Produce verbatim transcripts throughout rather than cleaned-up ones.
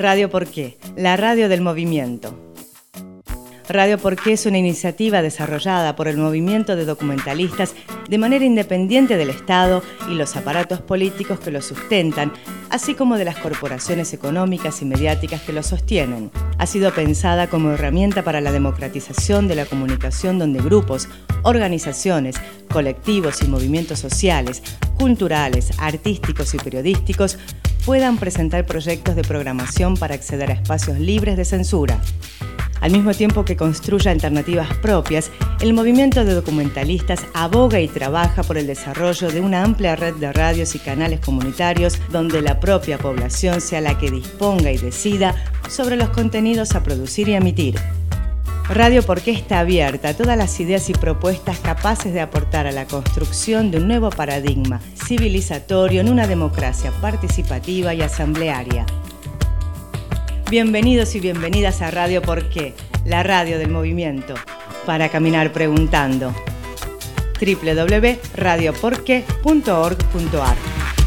Radio Porqué, la radio del movimiento. Radio Porqué es una iniciativa desarrollada por el movimiento de documentalistas de manera independiente del Estado y los aparatos políticos que lo sustentan, así como de las corporaciones económicas y mediáticas que lo sostienen. Ha sido pensada como herramienta para la democratización de la comunicación donde grupos, organizaciones, colectivos y movimientos sociales, culturales, artísticos y periodísticos puedan presentar proyectos de programación para acceder a espacios libres de censura. Al mismo tiempo que construye alternativas propias, el movimiento de documentalistas aboga y trabaja por el desarrollo de una amplia red de radios y canales comunitarios donde la propia población sea la que disponga y decida sobre los contenidos a producir y emitir. Radio Porqué está abierta a todas las ideas y propuestas capaces de aportar a la construcción de un nuevo paradigma civilizatorio en una democracia participativa y asamblearia. Bienvenidos y bienvenidas a Radio Porqué, la radio del movimiento, para caminar preguntando. doble u doble u doble u punto radio porqué punto org punto a r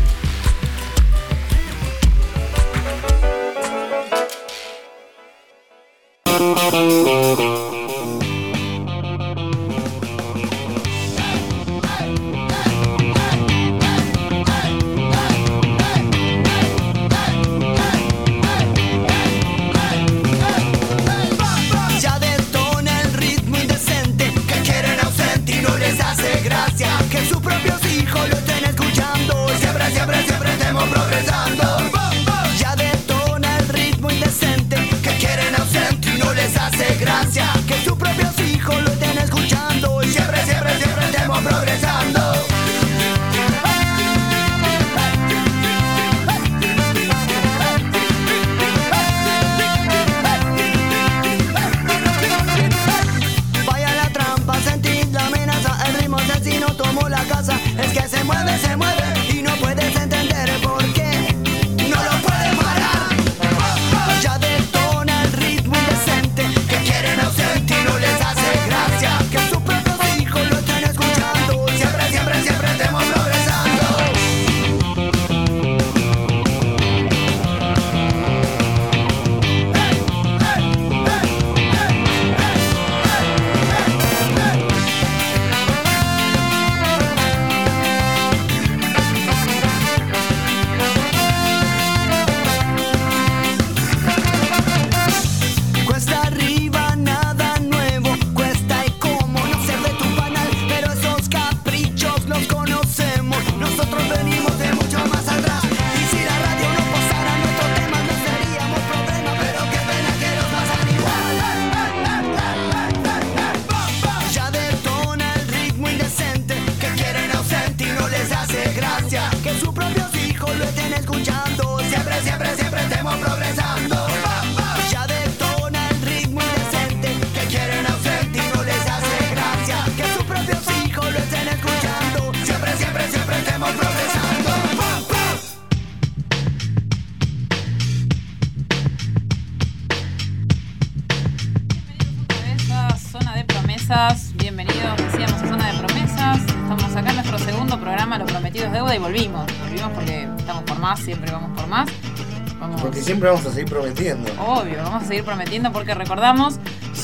Bienvenidos, decíamos, a Zona de Promesas. Estamos acá en nuestro segundo programa, Los Prometidos Deuda, y volvimos. Volvimos porque estamos por más, siempre vamos por más. Vamos... Porque siempre vamos a seguir prometiendo. Obvio, vamos a seguir prometiendo porque recordamos,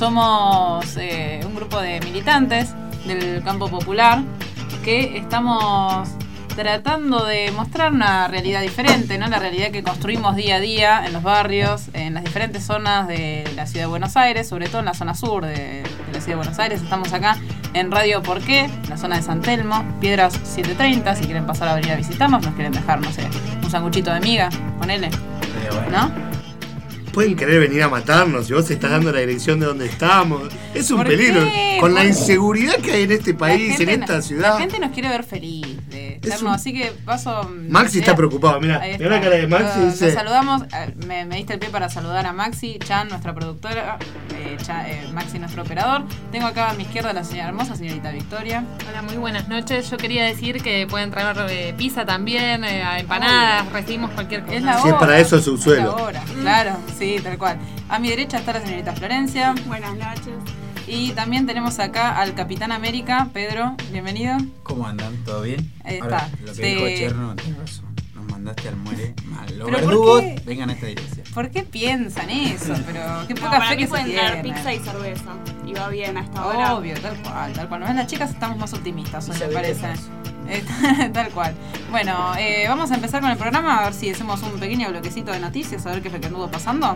somos eh, un grupo de militantes del campo popular que estamos tratando de mostrar una realidad diferente, ¿no? La realidad que construimos día a día en los barrios, en las diferentes zonas de la ciudad de Buenos Aires, sobre todo en la zona sur de, de la ciudad de Buenos Aires. Estamos acá en Radio Porqué, en la zona de San Telmo, Piedras setecientos treinta, si quieren pasar a venir a visitarnos, nos quieren dejar, no sé, un sanguchito de miga, ponele, ¿no? Pueden querer venir a matarnos si vos estás dando la dirección de donde estamos. Es un peligro. Qué? Con ¿Por? La inseguridad que hay en este país, en esta no, ciudad. La gente nos quiere ver feliz de estarnos, un... así que paso... Maxi está preocupado, mirá, mirá la cara de Maxi. Lo, dice... lo saludamos, me, me diste el pie para saludar a Maxi, Chan, nuestra productora, eh, Chan, eh, Maxi, nuestro operador. Tengo acá a mi izquierda a la señora hermosa, señorita Victoria. Hola, muy buenas noches. Yo quería decir que pueden traer eh, pizza también, eh, empanadas, oh, recibimos cualquier cosa. Es la hora. Si es para eso, es subsuelo. Es la hora, claro, sí, tal cual. A mi derecha está la señorita Florencia. Buenas noches. Y también tenemos acá al Capitán América, Pedro, bienvenido. ¿Cómo andan? ¿Todo bien? Ahí Ahora, está. Lo que Te... dijo Cherno, tiene razón. Nos mandaste al muere mal. Los ¿Pero por verdugos qué? vengan a esta dirección. ¿Por qué piensan eso? Pero qué No, poca para fe mí que se pueden traer tiene. pizza y cerveza. Y va bien a esta hora. Obvio, tal cual, tal cual. ¿No ves? Las chicas estamos más optimistas hoy, Pizza me parece. directas. Eh, tal cual. Bueno, eh, vamos a empezar con el programa, a ver si hacemos un pequeño bloquecito de noticias, a ver qué es lo que anduvo pasando.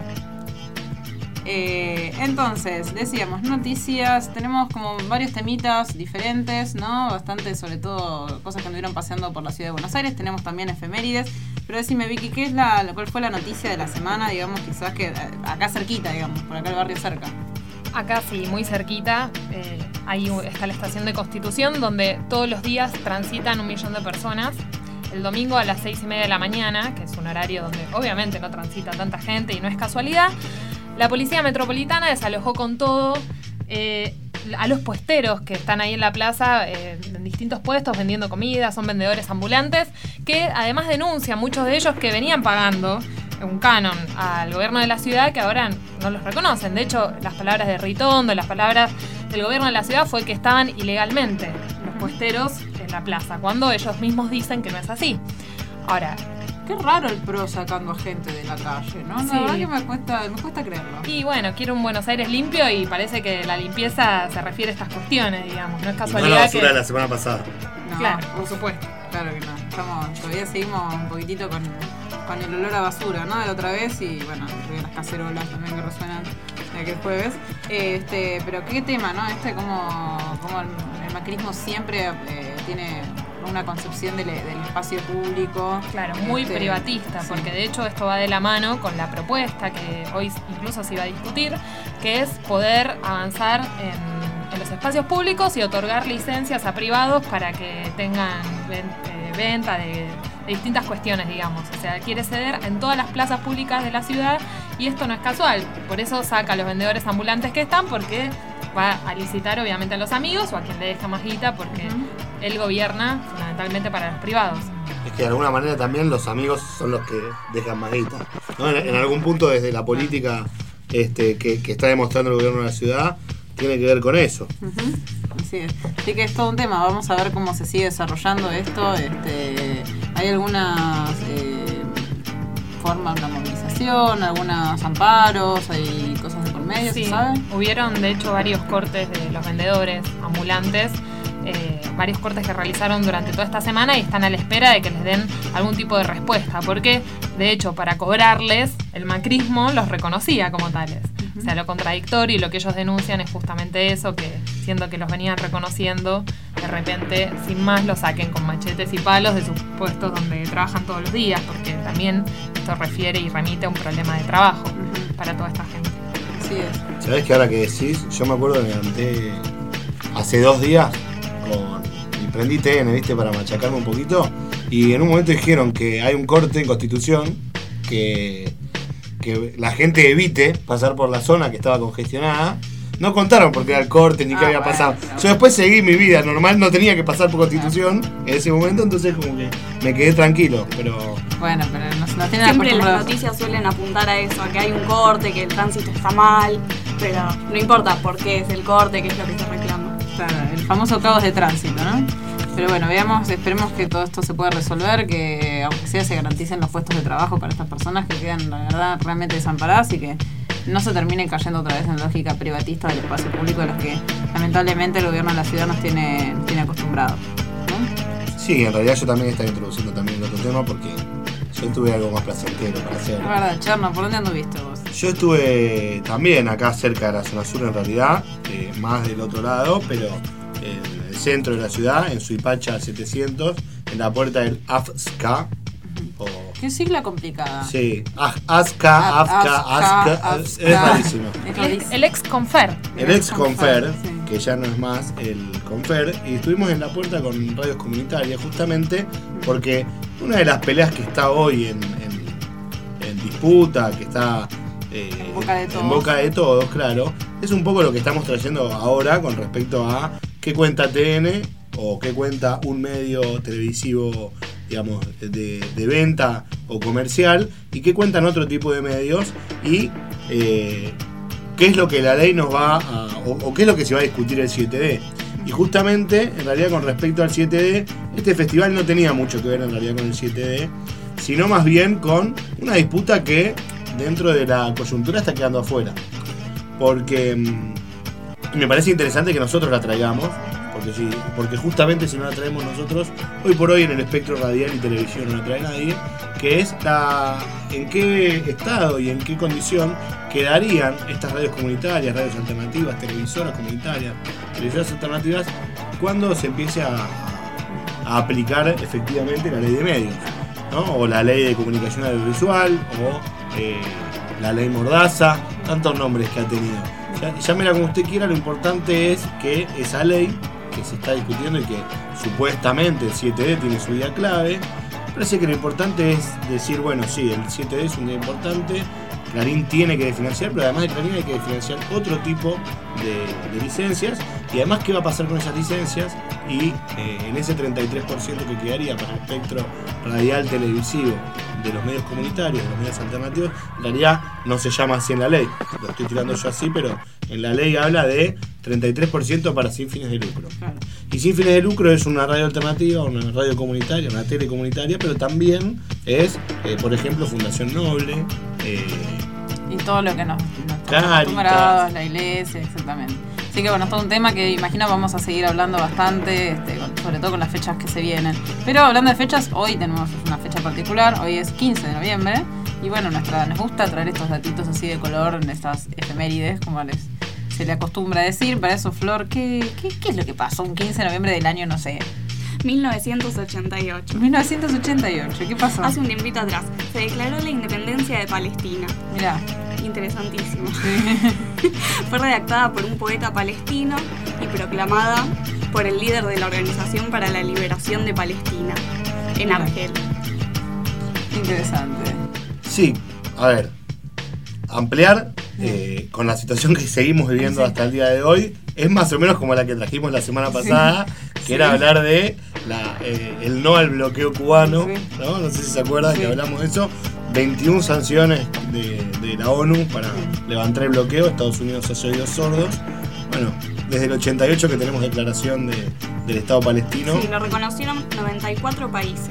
Eh, entonces, decíamos, noticias, tenemos como varios temitas diferentes, ¿no? Bastante, sobre todo, cosas que anduvieron paseando por la ciudad de Buenos Aires. Tenemos también efemérides. Pero decime, Vicky, ¿qué es la, cuál fue la noticia de la semana, digamos, quizás que acá cerquita, digamos, por acá el barrio cerca? Acá sí, muy cerquita, eh, ahí está la estación de Constitución, donde todos los días transitan un millón de personas. El domingo a las seis y media de la mañana, que es un horario donde obviamente no transita tanta gente y no es casualidad, la Policía Metropolitana desalojó con todo eh, a los puesteros que están ahí en la plaza, eh, en distintos puestos, vendiendo comida, son vendedores ambulantes, que además denuncian, muchos de ellos que venían pagando un canon al gobierno de la ciudad, que ahora no los reconocen. De hecho, las palabras de Ritondo, las palabras del gobierno de la ciudad fue que estaban ilegalmente los puesteros en la plaza, cuando ellos mismos dicen que no es así. Ahora, Qué raro el PRO sacando a gente de la calle, ¿no? Sí. La verdad que me cuesta, me cuesta creerlo. y bueno, quiere un Buenos Aires limpio y parece que la limpieza se refiere a estas cuestiones, digamos. No es Y no la casualidad basura que... de la semana pasada. No, Claro, por supuesto. Claro que no. Estamos, todavía seguimos un poquitito con, con el olor a basura, ¿no? De la otra vez y bueno, y las cacerolas también que resuenan de aquel jueves. Este, pero qué tema, ¿no? Este como, como el, el macrismo siempre eh, tiene una concepción del, del espacio público. Claro, muy Este, privatista, sí. porque de hecho esto va de la mano con la propuesta que hoy incluso se iba a discutir, que es poder avanzar en, en los espacios públicos y otorgar licencias a privados para que tengan ven- eh, venta de, de distintas cuestiones, digamos. O sea, quiere ceder en todas las plazas públicas de la ciudad y esto no es casual. Por eso saca a los vendedores ambulantes que están, porque va a licitar obviamente a los amigos o a quien le deja más guita, porque Ujú. él gobierna fundamentalmente para los privados. Es que de alguna manera también los amigos son los que dejan más guita, ¿no? En, en algún punto desde la política este, que, que está demostrando el gobierno de la ciudad, tiene que ver con eso. Ujú. Así es. Así que es todo un tema. Vamos a ver cómo se sigue desarrollando esto. Este, hay algunas eh, formas de la movilización, algunos amparos, hay cosas de por medio, Sí, ¿se sabe? hubieron de hecho varios cortes de los vendedores ambulantes, eh, varios cortes que realizaron durante toda esta semana y están a la espera de que les den algún tipo de respuesta, porque de hecho para cobrarles el macrismo los reconocía como tales. O sea, lo contradictorio y lo que ellos denuncian es justamente eso, que siendo que los venían reconociendo, de repente sin más los saquen con machetes y palos de sus puestos donde trabajan todos los días, porque también esto refiere y remite a un problema de trabajo Ujú. para toda esta gente. Así es. ¿Sabés que ahora que decís? Yo me acuerdo que me levanté hace dos días con, y prendí T N, ¿viste? Para machacarme un poquito. Y en un momento dijeron que hay un corte en Constitución que, que la gente evite pasar por la zona que estaba congestionada. No contaron porque era el corte ni Ah, qué había bueno, pasado. bueno. Yo después seguí mi vida normal, no tenía que pasar por Constitución en ese momento, entonces como que me quedé tranquilo. Pero Bueno, pero nos, nos tienen Siempre las acostumbrados. noticias suelen apuntar a eso, a que hay un corte, que el tránsito está mal, pero no importa por qué es el corte, qué es lo que se reclama. Claro, el famoso caos de tránsito, ¿no? Pero bueno, veamos, esperemos que todo esto se pueda resolver, que aunque sea se garanticen los puestos de trabajo para estas personas que quedan, la verdad, realmente desamparadas y que no se terminen cayendo otra vez en lógica privatista del espacio público de los que lamentablemente el gobierno de la ciudad nos tiene, nos tiene acostumbrados, ¿no? sí, en realidad yo también estaba introduciendo también el otro tema porque yo tuve algo más placentero para hacer. Es verdad, Cherno, ¿por dónde anduviste vos? Yo estuve también acá cerca de la zona sur en realidad, eh, más del otro lado, pero en el centro de la ciudad, en Suipacha setecientos, en la puerta del A F S C A. O, Qué sigla complicada. sí, A- AFSCA, AFSCA, AFSCA, es es rarísimo. Es El, rarísimo. el ex Confer. El ex Confer, Sí. que ya no es más el Confer, y estuvimos en la puerta con radios comunitarias justamente porque una de las peleas que está hoy en, en, en disputa, que está eh, En boca de todos. en boca de todos, claro, es un poco lo que estamos trayendo ahora con respecto a qué cuenta T N o qué cuenta un medio televisivo, digamos, de, de venta o comercial, y qué cuentan otro tipo de medios, y eh, qué es lo que la ley nos va a, o, o qué es lo que se va a discutir el siete D. Y justamente, en realidad, con respecto al siete D, este festival no tenía mucho que ver en realidad con el siete D, sino más bien con una disputa que dentro de la coyuntura está quedando afuera. Porque mmm, me parece interesante que nosotros la traigamos, porque, si, porque justamente si no la traemos nosotros, hoy por hoy en el espectro radial y televisión no la trae nadie, que es la, en qué estado y en qué condición quedarían estas radios comunitarias, radios alternativas, televisoras comunitarias, televisoras alternativas, cuando se empiece a, a aplicar efectivamente la ley de medios, ¿no? O la ley de comunicación audiovisual, o eh, la ley Mordaza, tantos nombres que ha tenido. Ya, llámela como usted quiera, lo importante es que esa ley que se está discutiendo y que supuestamente el siete D tiene su día clave, parece que lo importante es decir, bueno, sí, el siete D es un día importante, Clarín tiene que financiar, pero además de Clarín hay que financiar otro tipo de, de licencias, y además qué va a pasar con esas licencias, y eh, en ese treinta y tres por ciento que quedaría para el espectro radial televisivo de los medios comunitarios, de los medios alternativos, en realidad no se llama así en la ley, lo estoy tirando yo así, pero en la ley habla de treinta y tres por ciento para sin fines de lucro. Claro. Y sin fines de lucro es una radio alternativa, una radio comunitaria, una tele comunitaria, pero también es, eh, por ejemplo, Fundación Noble, eh, y todo lo que nos, nos estamos acostumbrados, la iglesia, exactamente. Así que bueno, es todo un tema que imagino vamos a seguir hablando bastante, este, con, sobre todo con las fechas que se vienen. Pero hablando de fechas, hoy tenemos una fecha particular, hoy es quince de noviembre, y bueno, nuestra, nos gusta traer estos datitos así de color, en estas efemérides, como les, se le acostumbra a decir. Para eso, Flor, ¿qué, qué, qué es lo que pasó un quince de noviembre del año, no sé? mil novecientos ochenta y ocho. mil novecientos ochenta y ocho, ¿qué pasó? Hace un tiempito atrás, se declaró la independencia de Palestina. Mirá. Interesantísimo. Sí. Fue redactada por un poeta palestino y proclamada por el líder de la Organización para la Liberación de Palestina, en Argel. Interesante. Sí, a ver, ampliar eh, con la situación que seguimos viviendo sí. hasta el día de hoy, es más o menos como la que trajimos la semana pasada, sí. que sí. era hablar de la, eh, el no al bloqueo cubano, sí. ¿no? No sé si se acuerdan sí. que hablamos de eso. veintiuna sanciones de, de la ONU para levantar el bloqueo. Estados Unidos hace oídos sordos. Bueno, desde el ochenta y ocho que tenemos declaración de, del Estado palestino. Sí, lo reconocieron noventa y cuatro países.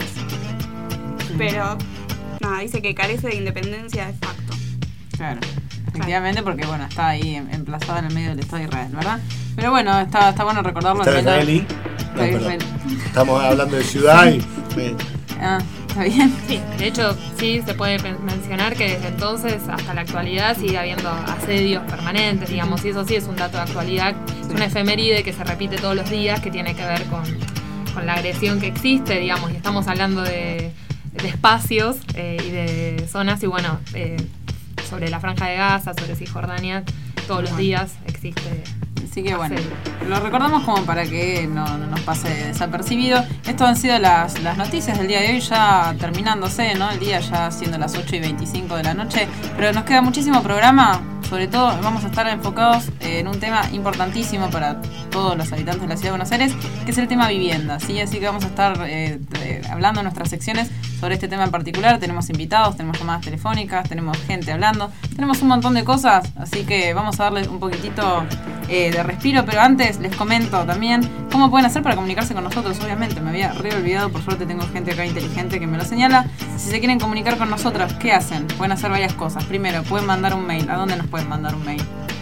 Pero, nada, dice que carece de independencia de facto. Claro, efectivamente, porque bueno, está ahí emplazada en el medio del Estado de Israel, ¿verdad? Pero bueno, está, está bueno recordarlo. Está israelí. No, israelí. Estamos hablando de ciudad y... Me... Ah, ¿está bien? Sí, de hecho, sí se puede mencionar que desde entonces hasta la actualidad sigue habiendo asedios permanentes, digamos, y eso sí es un dato de actualidad, es una efeméride que se repite todos los días, que tiene que ver con, con la agresión que existe, digamos, y estamos hablando de, de espacios eh, y de zonas, y bueno, eh, sobre la Franja de Gaza, sobre Cisjordania, todos los días existe. Así que bueno, lo recordamos como para que no, no nos pase desapercibido. Estas han sido las, las noticias del día de hoy, ya terminándose, ¿no? El día ya siendo las ocho y veinticinco de la noche. Pero nos queda muchísimo programa. Sobre todo vamos a estar enfocados en un tema importantísimo para todos los habitantes de la ciudad de Buenos Aires, que es el tema vivienda, ¿sí? Así que vamos a estar eh, eh, hablando en nuestras secciones sobre este tema en particular. Tenemos invitados, tenemos llamadas telefónicas, tenemos gente hablando, tenemos un montón de cosas, así que vamos a darles un poquitito eh, de respiro. Pero antes les comento también cómo pueden hacer para comunicarse con nosotros. Obviamente me había re olvidado, por suerte tengo gente acá inteligente que me lo señala. Si se quieren comunicar con nosotros, ¿qué hacen? Pueden hacer varias cosas. Primero, pueden mandar un mail. ¿A dónde nos pueden mandar un mail?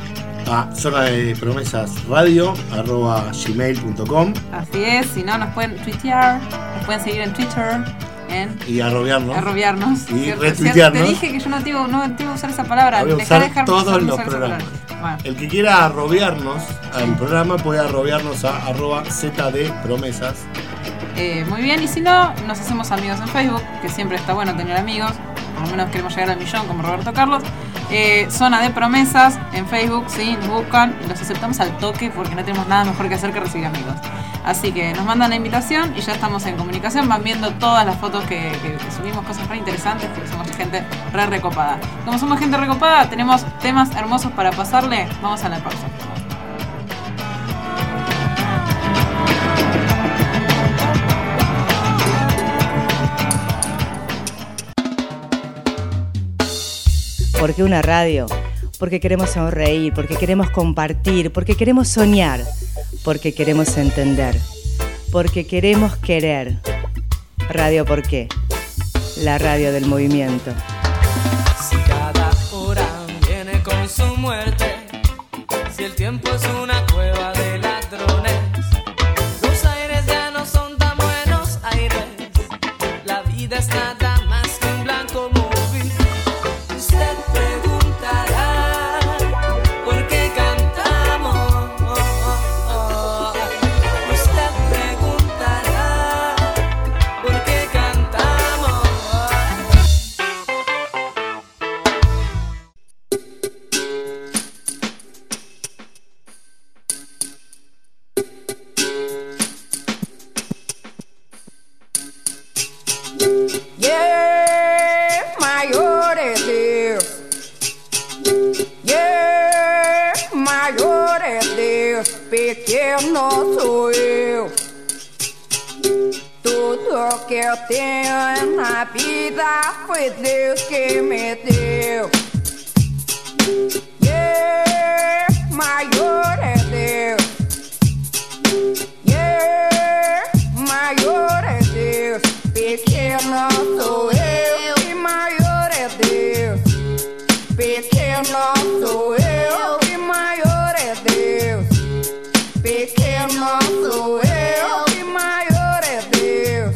A zona de promesas radio arroba gmail punto com. Así es, si no nos pueden tuitear, nos pueden seguir en Twitter en y arrobiarnos arrobiarnos y ¿cierto? retuitearnos. Te dije que yo no te iba, no te iba a usar esa palabra. Voy a Dejá usar de dejar todos los usar programas. Bueno. El que quiera arrobiarnos al programa puede arrobiarnos a arroba zdpromesas. Eh, muy bien, y si no, nos hacemos amigos en Facebook, que siempre está bueno tener amigos. Por lo menos queremos llegar al millón como Roberto Carlos. Eh, Zona de Promesas en Facebook, sí, nos buscan y los aceptamos al toque porque no tenemos nada mejor que hacer que recibir amigos. Así que nos mandan la invitación y ya estamos en comunicación. Van viendo todas las fotos que, que, que subimos, cosas re interesantes porque somos gente re recopada. Como somos gente recopada, tenemos temas hermosos para pasarle. Vamos a la pausa. ¿Por qué una radio? Porque queremos sonreír, porque queremos compartir, porque queremos soñar, porque queremos entender, porque queremos querer. Radio ¿Por qué? la radio del movimiento. Si cada hora viene con su muerte, si el tiempo es una cueva de ladrones, los aires ya no son tan buenos aires, la vida es nada más que un blanco móvil. Usted preguntará por qué cantamos, usted preguntará por qué cantamos. Yeah, mayores Dios. Yeah, mayores Dios. Pequeno sou eu. Tudo que eu tenho na vida foi Deus que me deu. Yeah, maiores Deus. Yeah, maiores Deus. Pequeno sou eu e maior é Deus. Pequeno sou eu e maior é Deus. Pequeno sou eu e maior é Deus.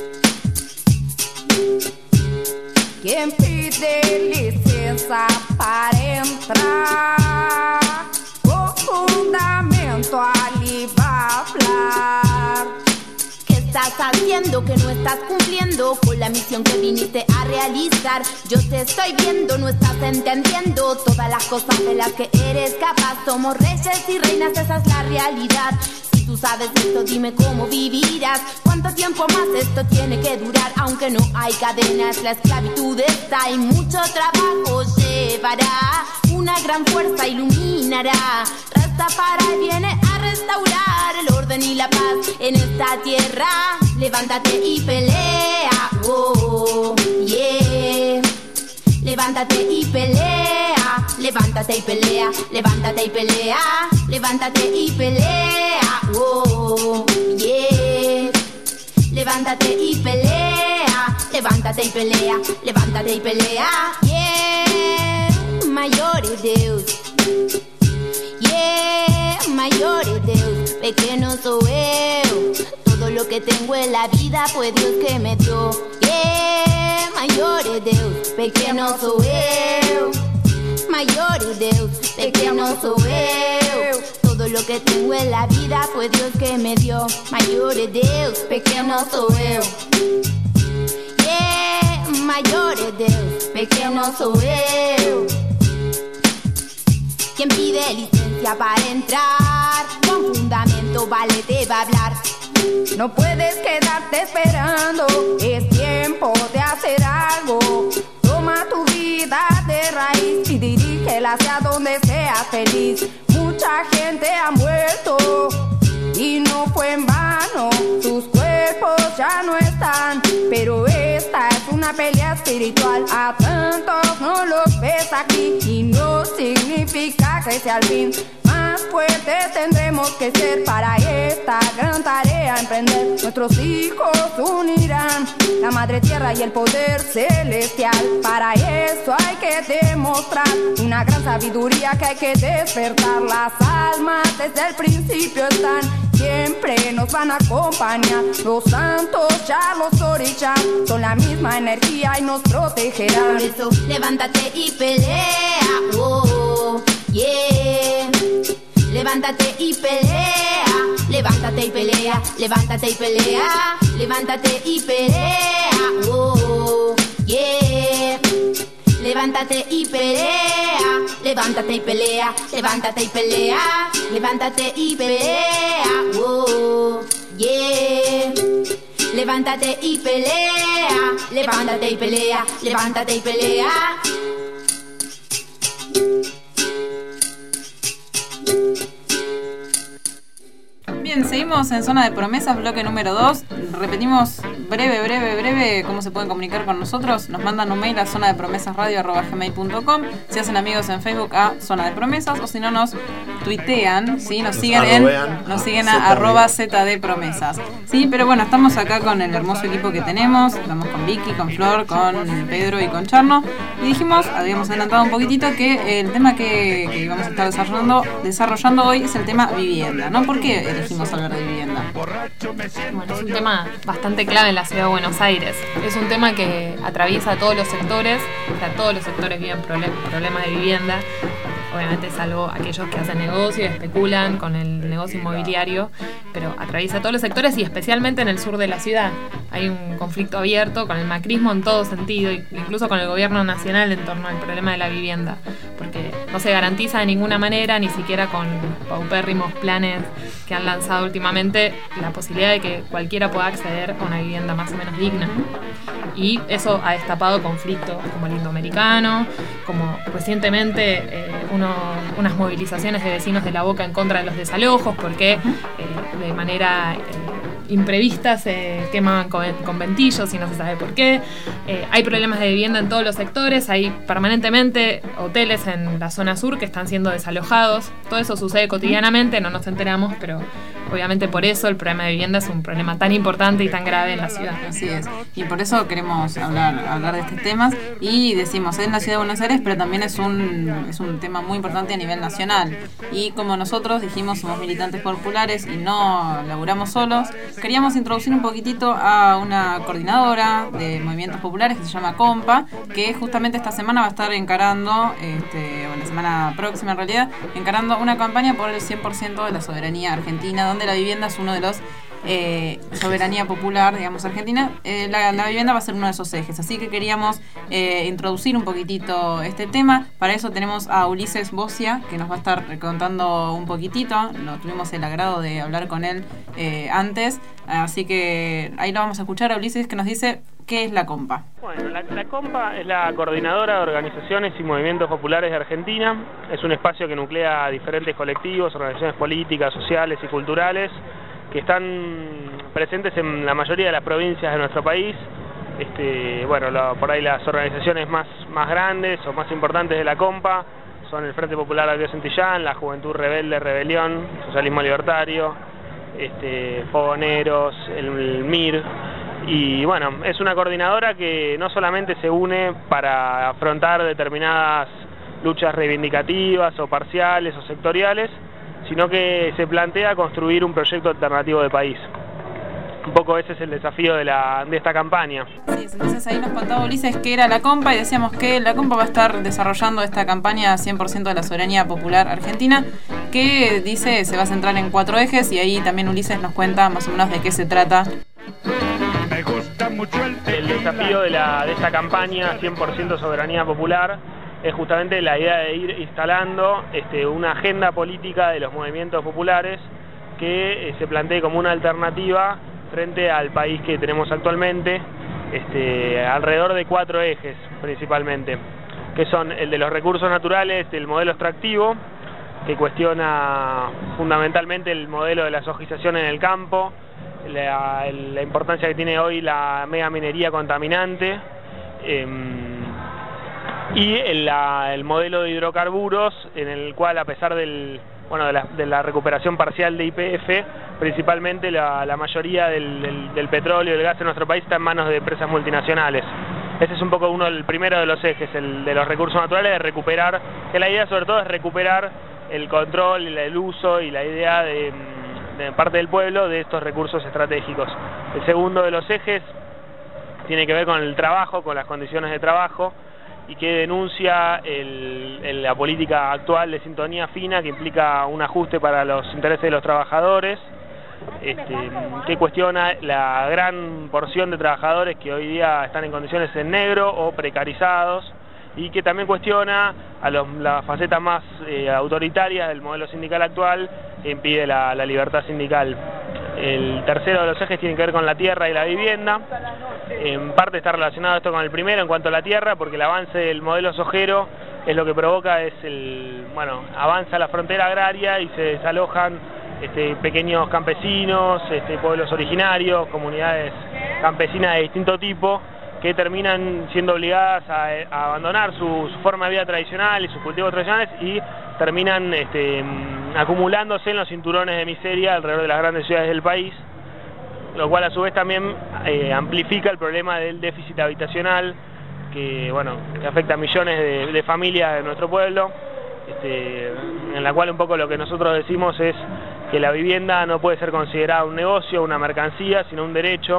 Quem pede licença para entrar, o fundamento ali vai hablar. ¿Qué estás haciendo que no estás cumpliendo con la misión que viniste a realizar? Yo te estoy viendo, no estás entendiendo todas las cosas de las que eres capaz. Somos reyes y reinas, esa es la realidad. Si tú sabes esto, dime cómo vivirás. ¿Cuánto tiempo más esto tiene que durar? Aunque no hay cadenas, la esclavitud está y mucho trabajo llevará. Una gran fuerza iluminará. Rastafari viene a restaurar el orden y la paz en esta tierra. Levántate y pelea, oh, yeah. Levántate y pelea, levántate y pelea, levántate y pelea, levántate y pelea, oh, yeah. Levántate y pelea, levántate y pelea, levántate y pelea, yeah. Maiores Deus, yeah, maiores Deus, pequeno sou eu. Todo lo que tengo en la vida fue Dios que me dio. Yeah, maiores Deus, pequeno sou eu. Maiores Deus, pequeno sou eu. Todo lo que tengo en la vida fue Dios que me dio. Maiores Deus, pequeno sou eu. Yeah, maiores Deus, pequeno sou eu. Quien pide licencia para entrar, con fundamento vale te va a hablar. No puedes quedarte esperando, es tiempo de hacer algo. Toma tu vida de raíz y dirígela hacia donde seas feliz. Mucha gente ha muerto y no fue en vano. Sus cuerpos ya no están, pero esta es una pelea espiritual. A tantos no los ves aquí y no significa que sea el fin. Más fuertes tendremos que ser para esta gran tarea emprender. Nuestros hijos unirán la madre tierra y el poder celestial. Para eso hay que demostrar una gran sabiduría que hay que despertar. Las almas desde el principio están, siempre nos van a acompañar. Los santos ya los orishas son la misma energía y nos protegerán. Por eso levántate y pelea, oh, yeah. Levántate y pelea, levántate y pelea, levántate y pelea, levántate y pelea, oh, yeah. Levántate y pelea, levántate y pelea, levántate y pelea, levántate y pelea, oh, yeah. Levántate y pelea, levántate y pelea, levántate y pelea. Bien, seguimos en Zona de Promesas, bloque número dos. Repetimos breve, breve, breve, cómo se pueden comunicar con nosotros. Nos mandan un mail a zona de promesas radio arroba gmail punto com. Si hacen amigos en Facebook a Zona de Promesas, o si no nos tuitean, ¿sí? Nos, nos siguen en, nos siguen a arroba zdpromesas. Sí, pero bueno, estamos acá con el hermoso equipo que tenemos. Estamos con Vicky, con Flor, con Pedro y con Charno. Y dijimos, habíamos adelantado un poquitito, que el tema que, que vamos a estar desarrollando, desarrollando hoy es el tema vivienda, ¿no? ¿Por qué elegimos hablar de vivienda? Bueno, es un tema bastante clave en la ciudad de Buenos Aires. Es un tema que atraviesa a todos los sectores, o sea, todos los sectores viven problem- problemas de vivienda. Obviamente, salvo aquellos que hacen negocio y especulan con el negocio inmobiliario, pero atraviesa todos los sectores y especialmente en el sur de la ciudad. Hay un conflicto abierto con el macrismo en todo sentido, incluso con el gobierno nacional en torno al problema de la vivienda, porque no se garantiza de ninguna manera, ni siquiera con paupérrimos planes que han lanzado últimamente, la posibilidad de que cualquiera pueda acceder a una vivienda más o menos digna. Y eso ha destapado conflictos como el indoamericano, como recientemente eh, uno, unas movilizaciones de vecinos de La Boca en contra de los desalojos, porque eh, de manera eh, imprevista se queman con, conventillos y no se sabe por qué. Eh, hay problemas de vivienda en todos los sectores, hay permanentemente hoteles en la zona sur que están siendo desalojados. Todo eso sucede cotidianamente, no nos enteramos, pero obviamente por eso el problema de vivienda es un problema tan importante y tan grave en la ciudad. Así es, y por eso queremos hablar, hablar de estos temas, y decimos en la ciudad de Buenos Aires, pero también es un, es un tema muy importante a nivel nacional. Y como nosotros dijimos, somos militantes populares y no laburamos solos, queríamos introducir un poquitito a una coordinadora de movimientos populares que se llama Compa, que justamente esta semana va a estar encarando, este, o la semana próxima en realidad, encarando una campaña por el cien por ciento de la soberanía argentina, donde la vivienda es uno de los eh, soberanía popular, digamos, argentina. Eh, la, la vivienda va a ser uno de esos ejes, así que queríamos eh, introducir un poquitito este tema. Para eso tenemos a Ulises Bocia, que nos va a estar contando un poquitito. No tuvimos el agrado de hablar con él eh, antes, así que ahí lo vamos a escuchar a Ulises, que nos dice qué es la Compa. Bueno, la, la Compa es la Coordinadora de Organizaciones y Movimientos Populares de Argentina. Es un espacio que nuclea a diferentes colectivos, organizaciones políticas, sociales y culturales que están presentes en la mayoría de las provincias de nuestro país. Este, bueno, lo, por ahí las organizaciones más, más grandes o más importantes de la Compa son el Frente Popular Río Santillán, la Juventud Rebelde Rebelión, Socialismo Libertario, este, Fogoneros, el, el M I R. Y bueno, es una coordinadora que no solamente se une para afrontar determinadas luchas reivindicativas o parciales o sectoriales, sino que se plantea construir un proyecto alternativo de país. Un poco ese es el desafío de, la, de esta campaña. Sí, entonces ahí nos contaba Ulises qué era la Compa, y decíamos que la Compa va a estar desarrollando esta campaña cien por ciento de la soberanía popular argentina, que dice se va a centrar en cuatro ejes, y ahí también Ulises nos cuenta más o menos de qué se trata. Me gusta mucho el, el desafío de, la, de esta campaña cien por ciento soberanía popular es justamente la idea de ir instalando este, una agenda política de los movimientos populares que eh, se plantee como una alternativa frente al país que tenemos actualmente, este, alrededor de cuatro ejes principalmente, que son el de los recursos naturales, el modelo extractivo, que cuestiona fundamentalmente el modelo de la sojización en el campo, la, la importancia que tiene hoy la mega minería contaminante, eh, y el, la, el modelo de hidrocarburos, en el cual, a pesar del, bueno, de, la, de la recuperación parcial de Y P F, principalmente la, la mayoría del, del, del petróleo y del gas en nuestro país está en manos de empresas multinacionales. Ese es un poco uno, el primero de los ejes, el de los recursos naturales, de recuperar, que la idea sobre todo es recuperar el control, el uso y la idea de, de parte del pueblo de estos recursos estratégicos. El segundo de los ejes tiene que ver con el trabajo, con las condiciones de trabajo, y que denuncia el, el, la política actual de sintonía fina, que implica un ajuste para los intereses de los trabajadores, este, que cuestiona la gran porción de trabajadores que hoy día están en condiciones en negro o precarizados, y que también cuestiona a los, la faceta más eh, autoritaria del modelo sindical actual, que impide la, la libertad sindical. El tercero de los ejes tiene que ver con la tierra y la vivienda. En parte está relacionado esto con el primero en cuanto a la tierra, porque el avance del modelo sojero es lo que provoca, es el, bueno, avanza la frontera agraria y se desalojan este, pequeños campesinos, este, pueblos originarios, comunidades campesinas de distinto tipo, que terminan siendo obligadas a, a abandonar su, su forma de vida tradicional y sus cultivos tradicionales y terminan este, acumulándose en los cinturones de miseria alrededor de las grandes ciudades del país, lo cual a su vez también eh, amplifica el problema del déficit habitacional que, bueno, que afecta a millones de, de familias de nuestro pueblo, este, en la cual un poco lo que nosotros decimos es que la vivienda no puede ser considerada un negocio, una mercancía, sino un derecho,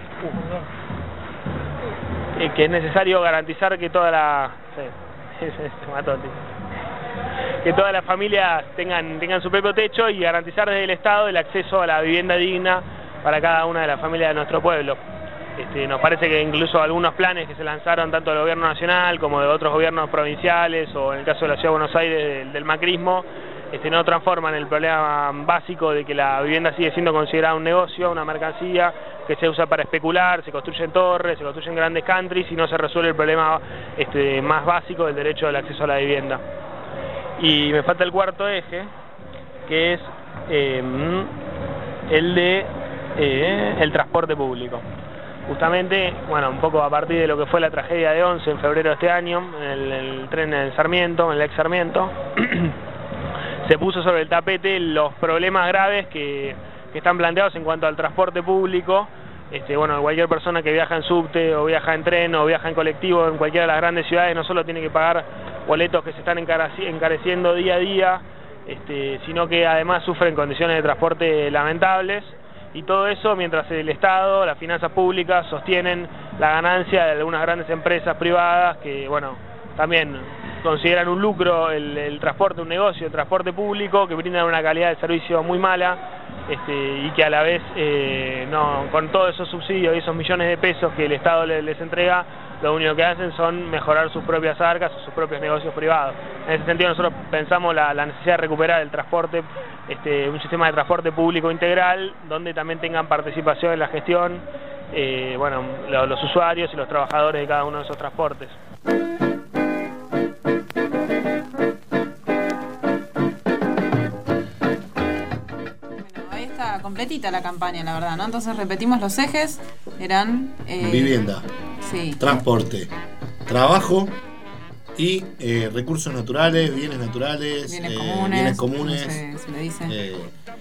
uh, que es necesario garantizar que toda la... Sí, se mató, tío. Que todas las familias tengan, tengan su propio techo y garantizar desde el Estado el acceso a la vivienda digna para cada una de las familias de nuestro pueblo. Este, nos parece que incluso algunos planes que se lanzaron tanto del gobierno nacional como de otros gobiernos provinciales o en el caso de la Ciudad de Buenos Aires del, del macrismo, este, no transforman el problema básico de que la vivienda sigue siendo considerada un negocio, una mercancía que se usa para especular, se construyen torres, se construyen grandes countries y no se resuelve el problema este, más básico del derecho al acceso a la vivienda. Y me falta el cuarto eje, que es eh, el de eh, el transporte público. Justamente, bueno, un poco a partir de lo que fue la tragedia de Once en febrero de este año, el, el tren en el Sarmiento, en el ex Sarmiento, se puso sobre el tapete los problemas graves que, que están planteados en cuanto al transporte público. Este, bueno, cualquier persona que viaja en subte o viaja en tren o viaja en colectivo en cualquiera de las grandes ciudades no solo tiene que pagar boletos que se están encareciendo día a día, este, sino que además sufren condiciones de transporte lamentables. Y todo eso mientras el Estado, las finanzas públicas sostienen la ganancia de algunas grandes empresas privadas que, bueno, también consideran un lucro el, el transporte, un negocio, el transporte público, que brindan una calidad de servicio muy mala este, y que a la vez, eh, no, con todos esos subsidios y esos millones de pesos que el Estado les, les entrega, lo único que hacen son mejorar sus propias arcas o sus propios negocios privados. En ese sentido nosotros pensamos la, la necesidad de recuperar el transporte, este, un sistema de transporte público integral, donde también tengan participación en la gestión, eh, bueno, los, los usuarios y los trabajadores de cada uno de esos transportes. Completita la campaña, la verdad, ¿no? Entonces repetimos los ejes, eran... Eh, vivienda, sí. Transporte, trabajo y eh, recursos naturales, bienes naturales, bienes eh, comunes, bienes comunes no sé, se le dice. Eh,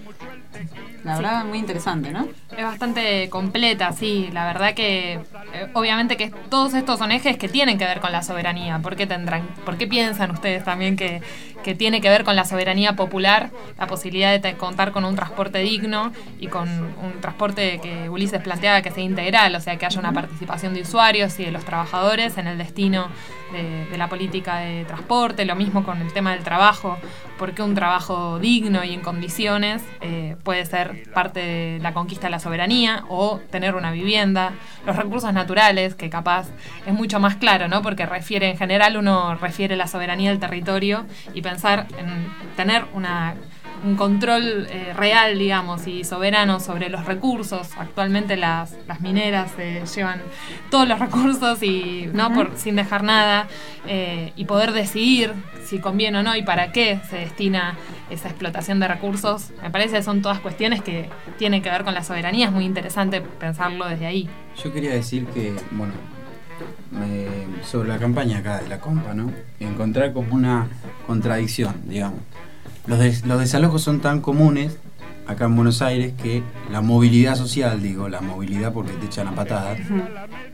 la verdad, muy interesante, ¿no? Es bastante completa, sí. La verdad que, eh, obviamente que todos estos son ejes que tienen que ver con la soberanía. ¿Por qué tendrán, por qué piensan ustedes también que, que tiene que ver con la soberanía popular, la posibilidad de te, contar con un transporte digno y con un transporte que Ulises planteaba que sea integral, o sea, que haya una participación de usuarios y de los trabajadores en el destino de, de la política de transporte? Lo mismo con el tema del trabajo. ¿Por qué un trabajo digno y en condiciones eh, puede ser parte de la conquista de la soberanía o tener una vivienda? Los recursos naturales, que capaz es mucho más claro, ¿no? Porque refiere, en general uno refiere la soberanía del territorio y pensar en tener una, un control eh, real, digamos, y soberano sobre los recursos. Actualmente las, las mineras eh, llevan todos los recursos y no uh-huh. por, sin dejar nada eh, y poder decidir si conviene o no y para qué se destina esa explotación de recursos. Me parece que son todas cuestiones que tienen que ver con la soberanía. Es muy interesante pensarlo desde ahí. Yo quería decir que, bueno, me, sobre la campaña acá de la compa, ¿no? Encontrar como una contradicción, digamos. Los, des, los desalojos son tan comunes acá en Buenos Aires que la movilidad social, digo, la movilidad porque te echan a patadas, uh-huh.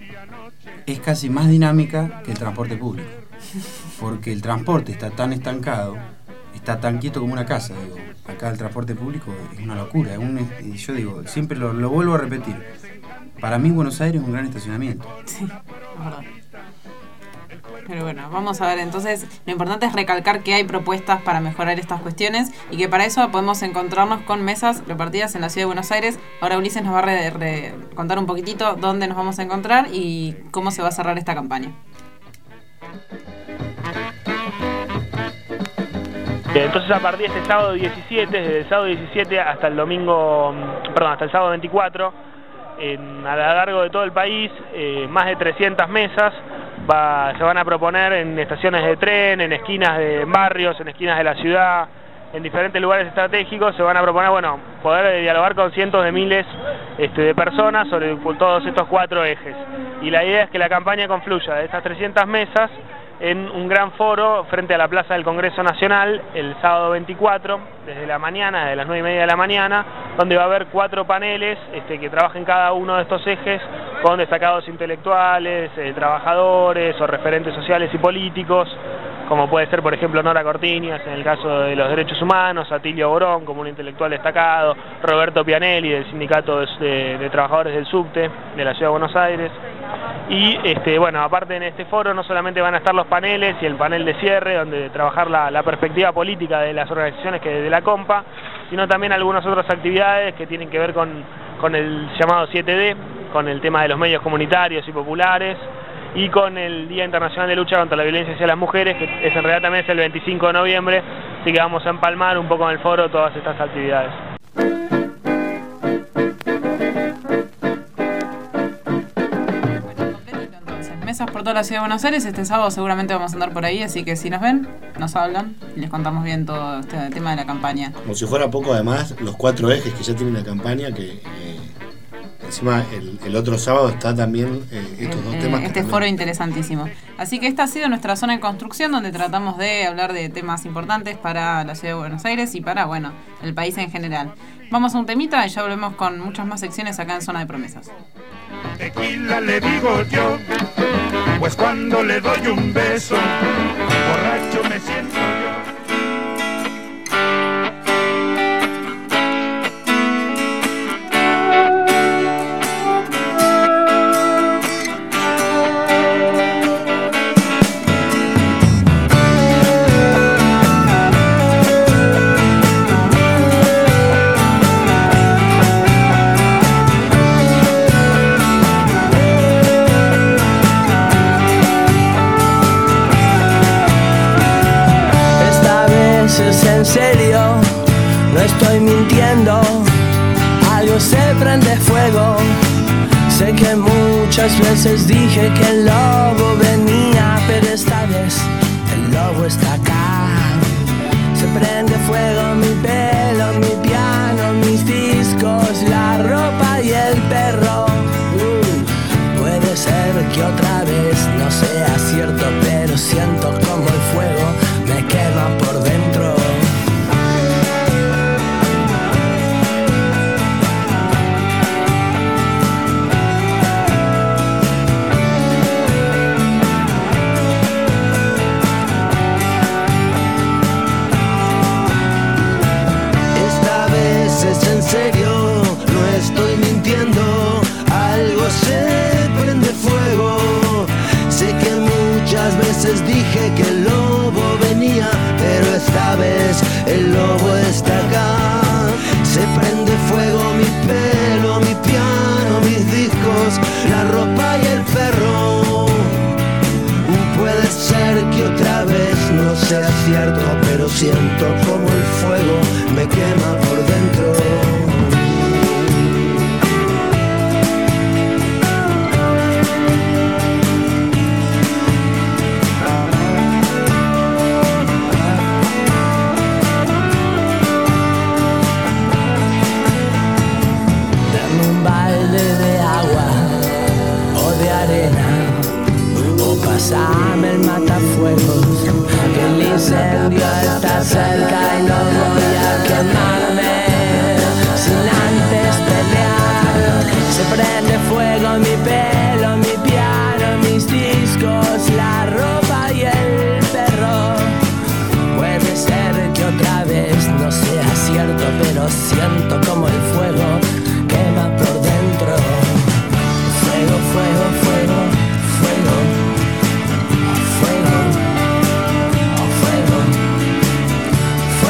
es casi más dinámica que el transporte público. Porque el transporte está tan estancado, está tan quieto como una casa, digo. Acá el transporte público es una locura, es un, yo digo, siempre lo, lo vuelvo a repetir. Para mí Buenos Aires es un gran estacionamiento. Sí, es verdad. Pero bueno, vamos a ver, entonces lo importante es recalcar que hay propuestas para mejorar estas cuestiones y que para eso podemos encontrarnos con mesas repartidas en la Ciudad de Buenos Aires. Ahora Ulises nos va a re, re, contar un poquitito dónde nos vamos a encontrar y cómo se va a cerrar esta campaña. Entonces a partir de este sábado diecisiete, desde el sábado diecisiete hasta el domingo, perdón, hasta el sábado veinticuatro, en, a lo largo de todo el país, eh, más de trescientas mesas va, se van a proponer en estaciones de tren, en esquinas de barrios, en esquinas de la ciudad, en diferentes lugares estratégicos se van a proponer, bueno, poder dialogar con cientos de miles este, de personas sobre todos estos cuatro ejes. Y la idea es que la campaña confluya de estas trescientas mesas en un gran foro frente a la Plaza del Congreso Nacional el sábado veinticuatro, desde la mañana, desde las nueve y media de la mañana, donde va a haber cuatro paneles este, que trabajen cada uno de estos ejes con destacados intelectuales, eh, trabajadores o referentes sociales y políticos, como puede ser, por ejemplo, Nora Cortiñas en el caso de los derechos humanos, Atilio Borón como un intelectual destacado, Roberto Pianelli del Sindicato de, de, de Trabajadores del Subte de la Ciudad de Buenos Aires. Y este, bueno, aparte en este foro no solamente van a estar los paneles y el panel de cierre, donde trabajar la, la perspectiva política de las organizaciones que de la Compa, sino también algunas otras actividades que tienen que ver con, con el llamado siete D, con el tema de los medios comunitarios y populares, y con el Día Internacional de Lucha contra la Violencia hacia las Mujeres, que es, en realidad también es el veinticinco de noviembre, así que vamos a empalmar un poco en el foro todas estas actividades. Mesas por toda la Ciudad de Buenos Aires, este sábado seguramente vamos a andar por ahí, así que si nos ven, nos hablan y les contamos bien todo este tema de la campaña. Como si fuera poco, además, los cuatro ejes que ya tienen la campaña, que eh, encima el, el otro sábado está también eh, estos dos eh, temas. Este foro interesantísimo. Así que esta ha sido nuestra zona de construcción, donde tratamos de hablar de temas importantes para la Ciudad de Buenos Aires y para, bueno, el país en general. Vamos a un temita y ya volvemos con muchas más secciones acá en Zona de Promesas. Tequila le digo yo, pues cuando le doy un beso, borracho me siento yo. Es en serio, no estoy mintiendo, algo se prende fuego. Sé que muchas veces dije que el lobo venía, pero esta vez el lobo está acá. Se prende fuego mi pelo, mi piano, mis discos, la ropa y el perro. uh, Puede ser que otra vez no sea cierto, pero siento como el fuego me quema por dentro. Esta vez es en serio, no estoy mintiendo, algo se prende fuego. Sé que muchas veces dije que el lobo venía, pero esta vez el lobo está acá. Se prende fuego mi pelo, mi piano, mis discos, la ropa y el perro. Puede ser que otra vez no sea cierto, pero siento como el fuego me quema por dentro. Pásame el matafuegos, que el incendio está cerca y no voy a quemarme sin antes pelear. Se prende fuego mi pelo, mi piano, mis discos, la ropa y el perro. Puede ser que otra vez no sea cierto, pero siento como el fuego quema por dentro. Fuego, fuego, fuego, fuego. Fuego, fuego, fuego,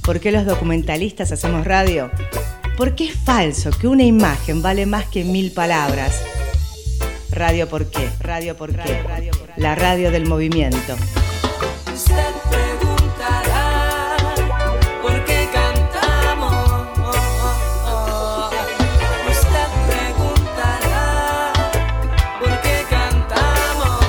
¿Por qué los documentalistas hacemos radio? Porque es falso que una imagen vale más que mil palabras. Radio por qué, radio por qué, la radio del movimiento. Usted preguntará por qué cantamos. Usted preguntará por qué cantamos.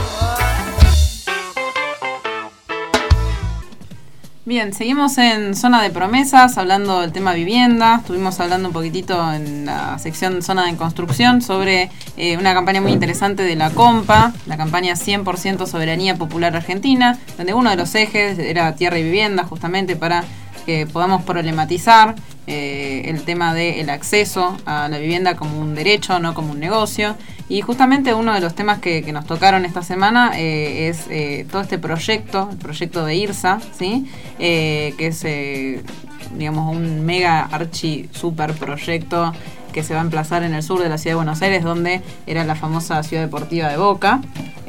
Bien, seguimos en Zona de Promesas, hablando del tema vivienda. Estuvimos hablando un poquitito en la sección Zona de Construcción sobre eh, una campaña muy interesante de la COMPA, la campaña cien por ciento Soberanía Popular Argentina, donde uno de los ejes era tierra y vivienda, justamente para que podamos problematizar eh, el tema del acceso a la vivienda como un derecho, no como un negocio. Y justamente uno de los temas que, que nos tocaron esta semana eh, es eh, todo este proyecto, el proyecto de IRSA, ¿sí? Eh, que es, eh, digamos, un mega archi super proyecto que se va a emplazar en el sur de la ciudad de Buenos Aires, donde era la famosa Ciudad Deportiva de Boca,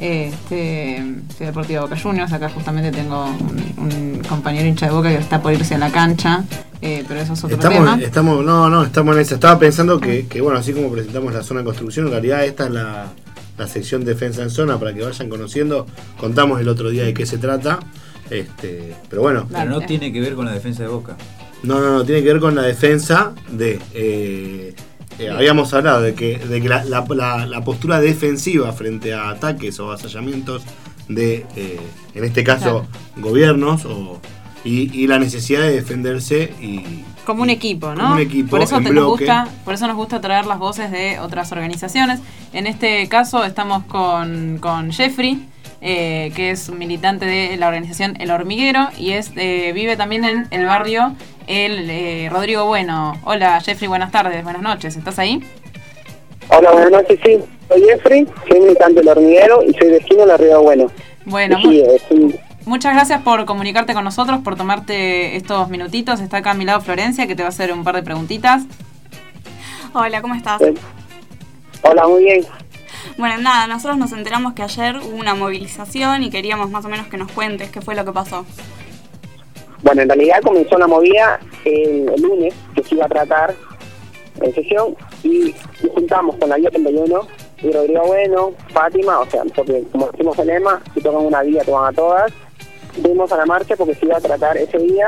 este, Ciudad Deportiva de Boca Juniors. Acá justamente tengo un, un compañero hincha de Boca que está por irse a la cancha, eh, pero eso es otro estamos, tema. Estamos, no, no, estamos en esa. Estaba pensando que, que, bueno, así como presentamos la zona de construcción, en realidad esta es la, la sección Defensa en Zona, para que vayan conociendo. Contamos el otro día de qué se trata, este, pero bueno. Pero no tiene que ver con la defensa de Boca. No, no, no, tiene que ver con la defensa de... Eh, eh, habíamos hablado de que, de que la, la, la, la postura defensiva frente a ataques o avasallamientos de, eh, en este caso, claro, gobiernos o, y, y la necesidad de defenderse y... Como un equipo, ¿no? Como un equipo, por eso en te bloque. Nos gusta, por eso nos gusta traer las voces de otras organizaciones. En este caso estamos con, con Jeffrey, eh, que es un militante de la organización El Hormiguero y es eh, vive también en el barrio El eh, Rodrigo Bueno. Hola Jeffrey, buenas tardes, buenas noches, ¿estás ahí? Hola, buenas noches, sí. Soy Jeffrey, soy militante del Hormiguero y soy vecino de Río Bueno. Bueno, sí, mu- es un... muchas gracias por comunicarte con nosotros, por tomarte estos minutitos. Está acá a mi lado Florencia, que te va a hacer un par de preguntitas. Hola, ¿cómo estás? Eh, Hola, muy bien. Bueno, nada, nosotros nos enteramos que ayer hubo una movilización y queríamos más o menos que nos cuentes qué fue lo que pasó. Bueno, en realidad comenzó la movida el, el lunes, que se iba a tratar en sesión, y nos juntamos con la Vía treinta y uno y Rodrigo Bueno, Fátima, o sea, porque como decimos el lema, si tocan una vía, tocan a todas. Fuimos a la marcha porque se iba a tratar ese día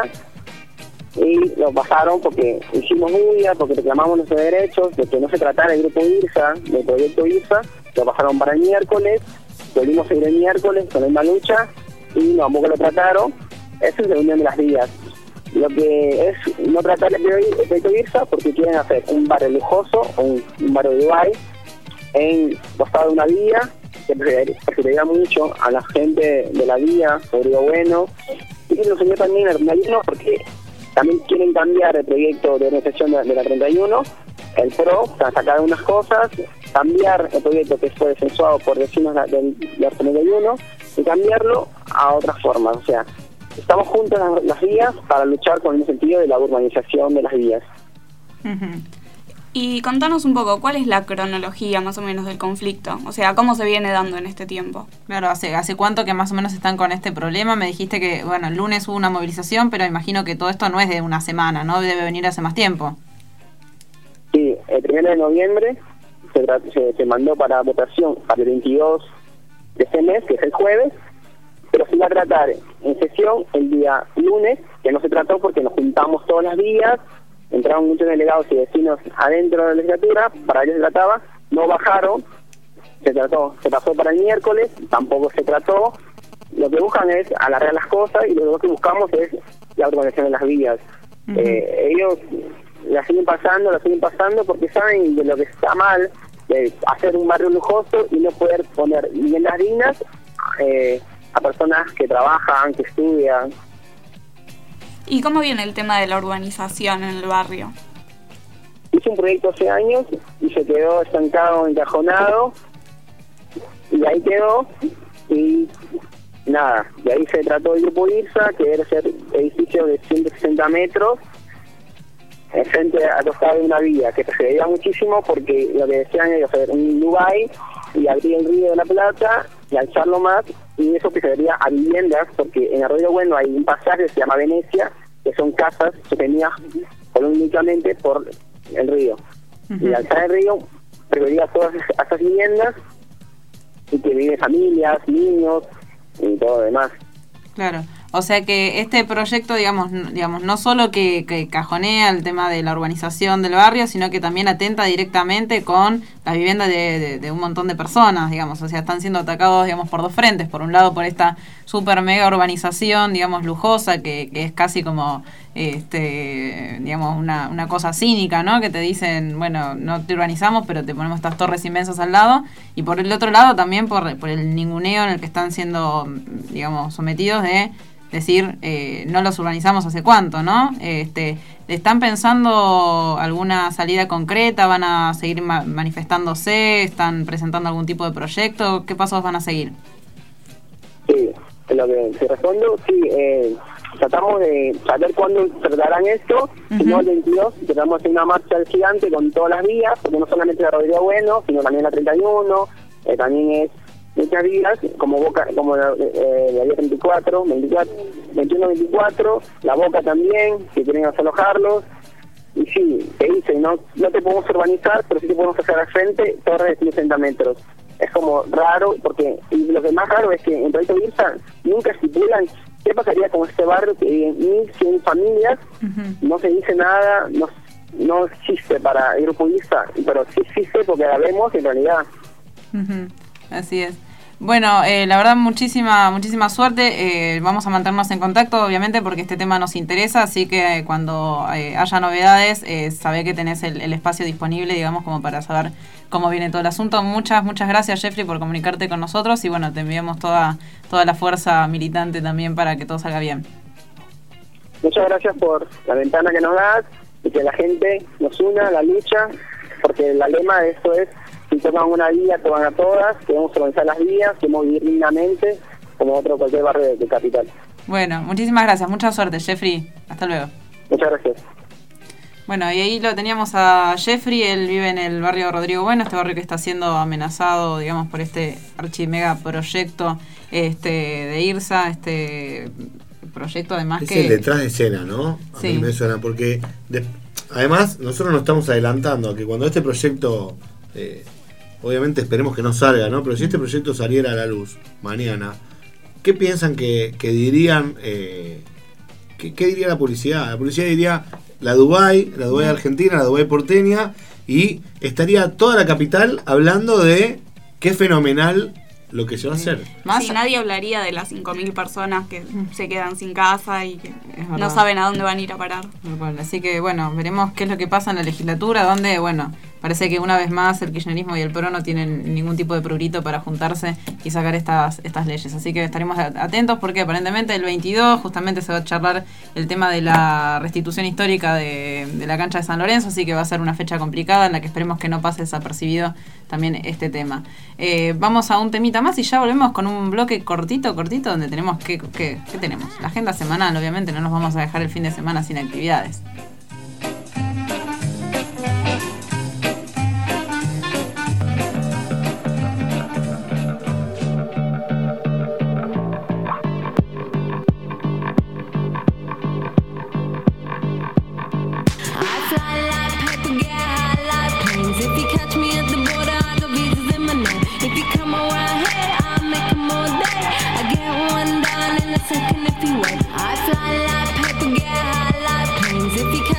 y lo bajaron porque hicimos bulla, porque reclamamos nuestros derechos, de que no se tratara el grupo IRSA, del proyecto IRSA. Lo bajaron para el miércoles, volvimos a ir el miércoles con la misma lucha y tampoco lo trataron. Esa es la unión de las vías. Lo que es no tratar el proyecto IRSA porque quieren hacer un barrio lujoso, un, un barrio de Dubái, en costado de una vía, que preferiría mucho a la gente de la vía, Rodrigo Bueno, y lo señor también el treinta y uno porque también quieren cambiar el proyecto de organización de, de la treinta y uno, el PRO, o sea, sacar unas cosas, cambiar el proyecto que fue censuado por vecinos del, del treinta y uno y cambiarlo a otras formas. O sea, estamos juntos en las, las vías para luchar con el sentido de la urbanización de las vías. Uh-huh. Y contanos un poco, ¿cuál es la cronología más o menos del conflicto? O sea, ¿cómo se viene dando en este tiempo? Claro, ¿hace, hace cuánto que más o menos están con este problema? Me dijiste que, bueno, el lunes hubo una movilización, pero imagino que todo esto no es de una semana, ¿no? Debe venir hace más tiempo. Sí, el primero de noviembre se, se, se mandó para votación para el veintidós de este mes, que es el jueves, pero se iba a tratar en sesión el día lunes, que no se trató porque nos juntamos todas las días, entraron muchos delegados y vecinos adentro de la legislatura, para ellos se trataba, no bajaron, se trató, se pasó para el miércoles, tampoco se trató. Lo que buscan es alargar las cosas y lo que buscamos es la urbanización de las vías. Uh-huh. Eh, ellos la siguen pasando, la siguen pasando porque saben de lo que está mal, de hacer un barrio lujoso y no poder poner viviendas dignas eh, a personas que trabajan, que estudian. ¿Y cómo viene el tema de la urbanización en el barrio? Hice un proyecto hace años y se quedó estancado, encajonado, y ahí quedó, y nada, de ahí se trató el grupo IRSA, que era ser edificio de ciento sesenta metros, frente a costado de una vía, que se veía muchísimo porque lo que decían ellos era un Dubái, y abrir el río de la Plata, y alzarlo más, y eso que se vería a viviendas, porque en Arroyo Bueno hay un pasaje que se llama Venecia, que son casas sostenidas económicamente por el río. Uh-huh. Y al estar el río, prefería todas esas viviendas y que viven familias, niños y todo lo demás. Claro. O sea que este proyecto, digamos, digamos no solo que, que cajonea el tema de la urbanización del barrio, sino que también atenta directamente con las viviendas de, de, de un montón de personas, digamos. O sea, están siendo atacados, digamos, por dos frentes. Por un lado, por esta super mega urbanización, digamos, lujosa, que, que es casi como, este digamos, una, una cosa cínica, ¿no? Que te dicen, bueno, no te urbanizamos, pero te ponemos estas torres inmensas al lado. Y por el otro lado, también por, por el ninguneo en el que están siendo, digamos, sometidos de... decir, eh, no los urbanizamos hace cuánto, ¿no? Este, ¿están pensando alguna salida concreta? ¿Van a seguir ma- manifestándose? ¿Están presentando algún tipo de proyecto? ¿Qué pasos van a seguir? Sí, en lo que te respondo, sí, eh, tratamos de saber cuándo tratarán esto, uh-huh. Si no el veintidós, tratamos de hacer una marcha al gigante con todas las vías, porque no solamente la Rodrigo Bueno, sino también la treinta y uno, eh, también es muchas vías, como Boca, como la, eh, la vía treinta y cuatro, veinticuatro, veintiuno, veinticuatro, la Boca también, que quieren desalojarlos. Y sí, te dicen, no, no te podemos urbanizar, pero sí te podemos hacer al frente torres de sesenta metros. Es como raro, porque y lo que más raro es que en Proyecto IRSA nunca estipulan qué pasaría con este barrio que viven mil cien familias, uh-huh. No se dice nada, no, no existe para el Grupo IRSA, pero sí existe porque la vemos en realidad. Uh-huh. Así es. Bueno, eh, la verdad muchísima muchísima suerte, eh, vamos a mantenernos en contacto obviamente porque este tema nos interesa, así que eh, cuando eh, haya novedades, eh, sabé que tenés el, el espacio disponible, digamos, como para saber cómo viene todo el asunto. Muchas, muchas gracias, Jeffrey, por comunicarte con nosotros y bueno, te enviamos toda, toda la fuerza militante también para que todo salga bien. Muchas gracias por la ventana que nos das y que la gente nos una a la lucha, porque el lema de esto es: si toman una vía, toman a todas, queremos organizar las vías, queremos vivir dignamente como otro cualquier barrio de, de capital. Bueno, muchísimas gracias, mucha suerte, Jeffrey. Hasta luego. Muchas gracias. Bueno, y ahí lo teníamos a Jeffrey, él vive en el barrio Rodrigo Bueno, este barrio que está siendo amenazado, digamos, por este archimega proyecto este de IRSA, este proyecto además es que... Es el detrás de escena, ¿no? A sí. mí me suena, porque de, además nosotros nos estamos adelantando a que cuando este proyecto... Eh, obviamente esperemos que no salga, ¿no? Pero si este proyecto saliera a la luz mañana, ¿qué piensan que, que dirían? Eh, ¿qué, ¿Qué diría la publicidad? La publicidad diría la Dubái, la Dubái argentina, la Dubái porteña, y estaría toda la capital hablando de qué fenomenal lo que se va a hacer. Sí, nadie hablaría de las cinco mil personas que se quedan sin casa y que no saben a dónde van a ir a parar. Bueno, así que bueno, veremos qué es lo que pasa en la legislatura, donde, bueno, parece que una vez más el kirchnerismo y el PRO no tienen ningún tipo de prurito para juntarse y sacar estas estas leyes. Así que estaremos atentos porque aparentemente el veintidós justamente se va a charlar el tema de la restitución histórica de, de la cancha de San Lorenzo, así que va a ser una fecha complicada en la que esperemos que no pase desapercibido también este tema. Eh, vamos a un temita más y ya volvemos con un bloque cortito, cortito, donde tenemos que, que, ¿qué tenemos? La agenda semanal, obviamente, no nos vamos a dejar el fin de semana sin actividades. Second if you wait, I fly like paper, get high like planes. If you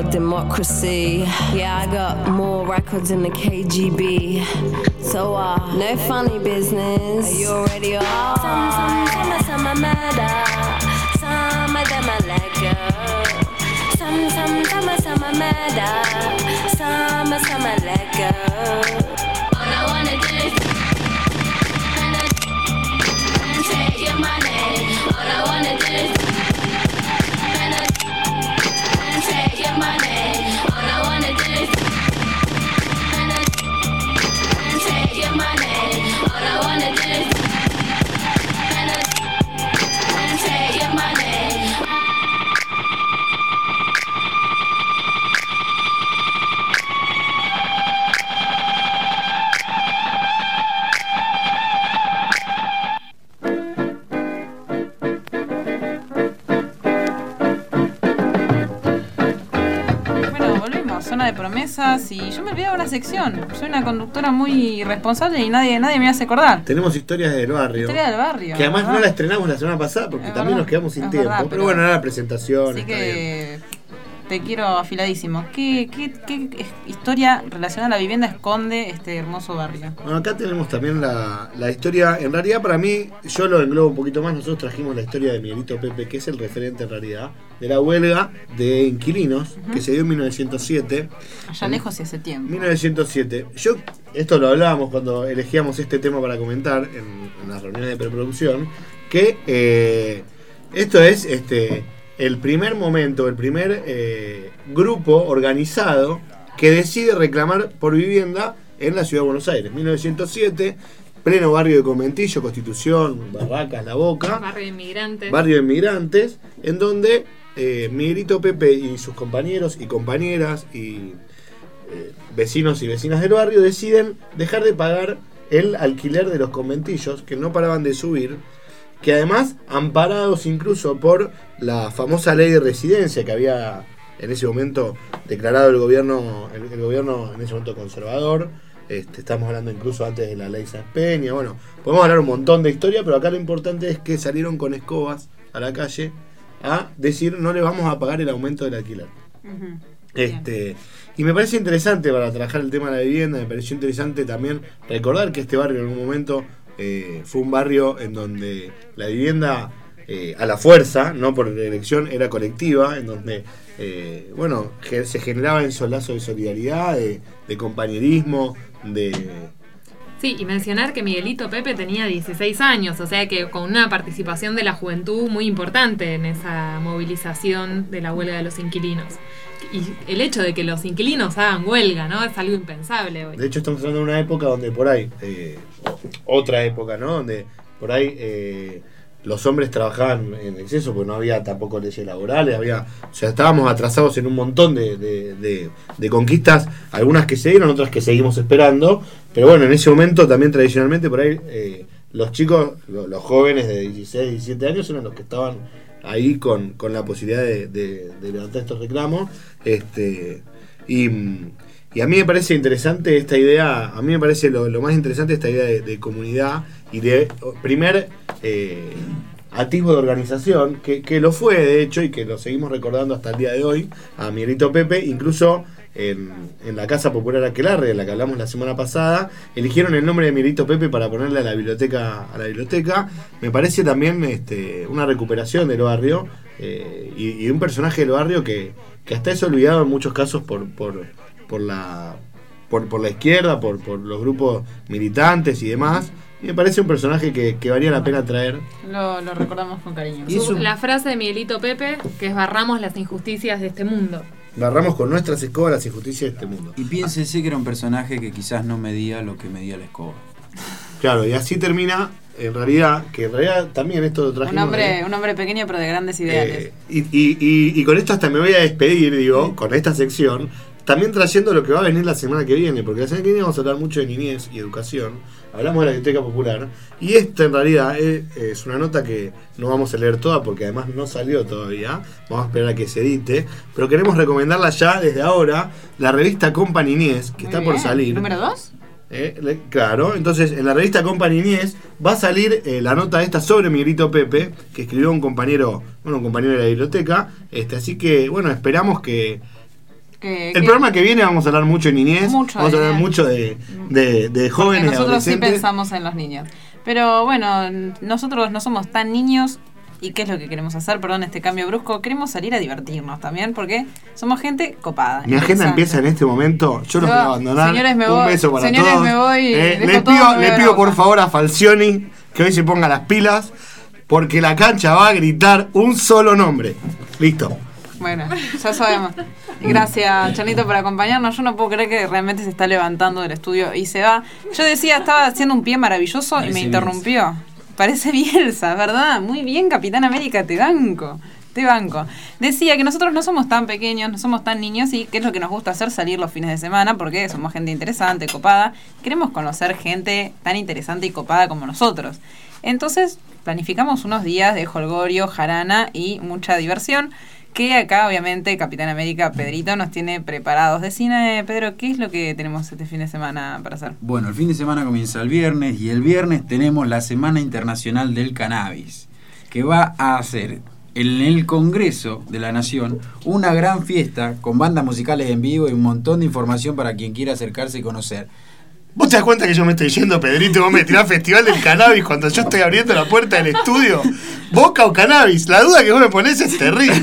your democracy. Yeah, I got more records than the K G B. So, uh, no funny business. Are you already on? Some, some, some, some are murder. Some of them are let go. Some, some, some, some are murder. Some, some are let go. All I wanna do is and take your money. All I wanna do is and take your money. All I wanna do is and take your money. All I wanna do is and take your money. Zona de promesas y yo me olvidé de una sección. Soy una conductora muy irresponsable y nadie, nadie me hace acordar. Tenemos historias del barrio. Historia del barrio. Que además ¿verdad? no la estrenamos la semana pasada porque Es también verdad, nos quedamos sin es tiempo. verdad, pero, pero bueno, era la presentación. Así está que bien. te quiero afiladísimo. ¿Qué, qué, qué historia relacionada a la vivienda esconde este hermoso barrio? Bueno, acá tenemos también la, la historia. En realidad, para mí, yo lo englobo un poquito más. Nosotros trajimos la historia de Miguelito Pepe, que es el referente en realidad de la huelga de inquilinos uh-huh. que se dio en mil novecientos siete. Allá en lejos y hace tiempo. mil novecientos siete. Yo, esto lo hablábamos cuando elegíamos este tema para comentar en, en las reuniones de preproducción, que eh, esto es este el primer momento, el primer eh, grupo organizado que decide reclamar por vivienda en la ciudad de Buenos Aires. mil novecientos siete, pleno barrio de Conventillo, Constitución, Barracas, La Boca. Barrio de inmigrantes. Barrio de inmigrantes, en donde eh, Miguelito Pepe y sus compañeros y compañeras y eh, vecinos y vecinas del barrio deciden dejar de pagar el alquiler de los conventillos, que no paraban de subir, que además, amparados incluso por la famosa ley de residencia que había en ese momento declarado el gobierno, el, el gobierno en ese momento conservador. Este, estamos hablando incluso antes de la ley Sáenz Peña. Bueno, podemos hablar un montón de historia, pero acá lo importante es que salieron con escobas a la calle a decir no le vamos a pagar el aumento del alquiler. Uh-huh. Este, y me parece interesante para trabajar el tema de la vivienda, me pareció interesante también recordar que este barrio en algún momento eh, fue un barrio en donde la vivienda eh, a la fuerza, no por elección, era colectiva, en donde eh, bueno, se generaba en solazos de solidaridad, de, de compañerismo, de... Sí, y mencionar que Miguelito Pepe tenía dieciséis años, o sea que con una participación de la juventud muy importante en esa movilización de la huelga de los inquilinos. Y el hecho de que los inquilinos hagan huelga, ¿no? Es algo impensable hoy. De hecho, estamos hablando de una época donde por ahí, eh, otra época, ¿no? Donde por ahí eh, los hombres trabajaban en exceso porque no había tampoco leyes laborales, había, o sea, estábamos atrasados en un montón de, de, de, de conquistas, algunas que se dieron, otras que seguimos esperando, pero bueno, en ese momento también tradicionalmente por ahí eh, los chicos, los, los jóvenes de dieciséis, diecisiete años eran los que estaban ahí con, con la posibilidad de, de, de levantar estos reclamos, este y, y a mí me parece interesante esta idea, a mí me parece lo, lo más interesante esta idea de, de comunidad y de primer eh, atisbo de organización, que, que lo fue de hecho y que lo seguimos recordando hasta el día de hoy, a Miguelito Pepe, incluso en, en la Casa Popular Aquelarre, de la que hablamos la semana pasada, eligieron el nombre de Miguelito Pepe para ponerle a la biblioteca, a la biblioteca. Me parece también este, una recuperación del barrio eh, y, y un personaje del barrio que, que hasta es olvidado en muchos casos por, por, por la por, por la izquierda, por, por los grupos militantes y demás. Y me parece un personaje que, que valía la pena traer. Lo, lo recordamos con cariño. Y su, la frase de Miguelito Pepe, que es barramos las injusticias de este mundo. Barramos con nuestras escobas las injusticias de este mundo. Y piénsese que era un personaje que quizás no medía lo que medía la escoba. Claro, y así termina, en realidad, que en realidad también esto lo trajimos. Un hombre, eh, un hombre pequeño pero de grandes ideales. Eh, y, y, y, y con esto hasta me voy a despedir, digo, sí. Con esta sección, también trayendo lo que va a venir la semana que viene, porque la semana que viene vamos a hablar mucho de niñez y educación. Hablamos de la Biblioteca Popular. Y esta en realidad es, es una nota que no vamos a leer toda porque además no salió todavía. Vamos a esperar a que se edite. Pero queremos recomendarla ya desde ahora. La revista Compa Niñez, que Muy está bien. por salir. ¿Número dos? Eh, le, claro, entonces en la revista Compa Niñez va a salir eh, la nota esta sobre Miguelito Pepe, que escribió un compañero, bueno, un compañero de la biblioteca. Este, así que, bueno, esperamos que Que, El que programa que viene vamos a hablar mucho de niñez, Mucho vamos de a hablar niñez. mucho de, de, de jóvenes, Porque nosotros sí adolescentes. pensamos en los niños. Pero bueno, nosotros no somos tan niños. ¿Y qué es lo que queremos hacer? Perdón, este cambio brusco. Queremos salir a divertirnos también porque somos gente copada. Mi agenda empieza en este momento. Yo los Yo, voy a abandonar. señores, me Un voy. beso para Señores, todos. me voy. Eh, Dejo le todo, pido, me voy le a pido la por boca. favor a Falcioni que hoy se ponga las pilas porque la cancha va a gritar un solo nombre. Listo. Bueno, ya sabemos. Gracias, Chanito, por acompañarnos. Yo no puedo creer que realmente se está levantando del estudio y se va. Yo decía, estaba haciendo un pie maravilloso y me Parece interrumpió. Parece Bielsa, ¿verdad? Muy bien, Capitán América, te banco. Te banco. Decía que nosotros no somos tan pequeños, no somos tan niños y que es lo que nos gusta hacer, salir los fines de semana porque somos gente interesante, copada. Queremos conocer gente tan interesante y copada como nosotros. Entonces, planificamos unos días de jolgorio, jarana y mucha diversión. Que acá, obviamente, Capitán América, Pedrito, nos tiene preparados. Decime, Pedro, ¿qué es lo que tenemos este fin de semana para hacer? Bueno, el fin de semana comienza el viernes y el viernes tenemos la Semana Internacional del Cannabis, que va a hacer en el Congreso de la Nación una gran fiesta con bandas musicales en vivo y un montón de información para quien quiera acercarse y conocer. ¿Vos te das cuenta que yo me estoy yendo, Pedrito, y vos me tirás Festival del Cannabis cuando yo estoy abriendo la puerta del estudio? ¿Boca o Cannabis? La duda que vos me ponés es terrible.